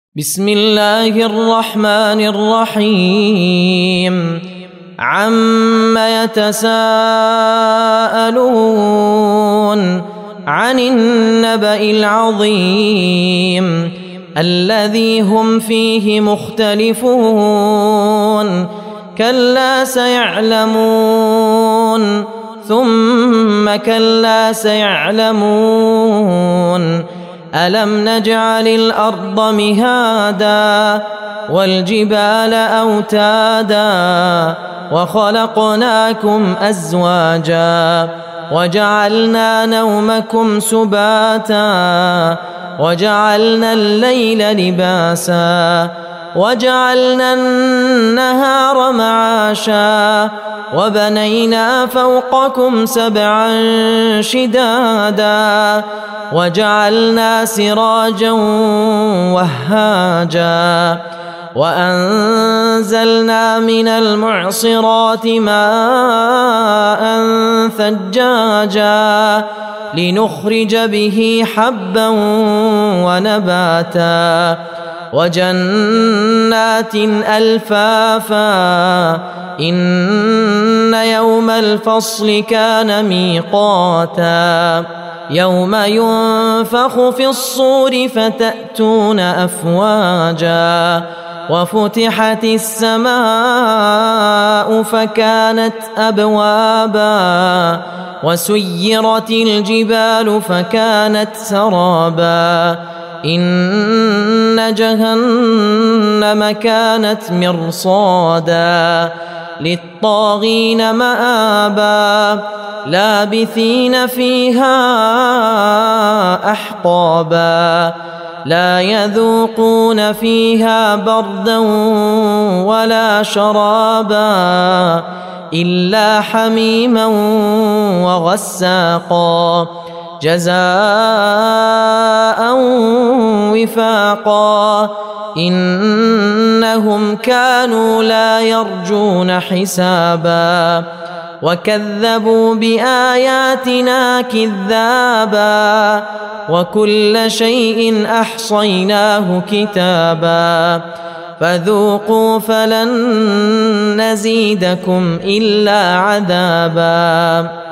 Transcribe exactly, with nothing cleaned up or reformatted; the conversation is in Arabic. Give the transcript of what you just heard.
بسم الله الرحمن الرحيم عم يتساءلون عن النبأ العظيم الذي هم فيه مختلفون كلا سيعلمون ثم كلا سيعلمون ألم نجعل الأرض مهادا والجبال أوتادا وخلقناكم أزواجا وجعلنا نومكم سباتا وجعلنا الليل لباسا وجعلنا النهار معاشا وبنينا فوقكم سبعا شدادا وجعلنا سراجا وهاجا وأنزلنا من المعصرات ماء ثجاجا لنخرج به حبا ونباتا وجنات ألفافا إن يوم الفصل كان ميقاتا يوم ينفخ في الصور فتأتون أفواجا وفتحت السماء فكانت أبوابا وسيرت الجبال فكانت سرابا إن جهنم كانت مرصادا للطاغين مآبا لابثين فيها أحقابا لا يذوقون فيها بردا ولا شرابا إلا حميما وغساقا جزاء وفاقا إنهم كانوا لا يرجون حسابا وكذبوا بآياتنا كذابا وكل شيء أحصيناه كتابا فذوقوا فلن نزيدكم إلا عذابا.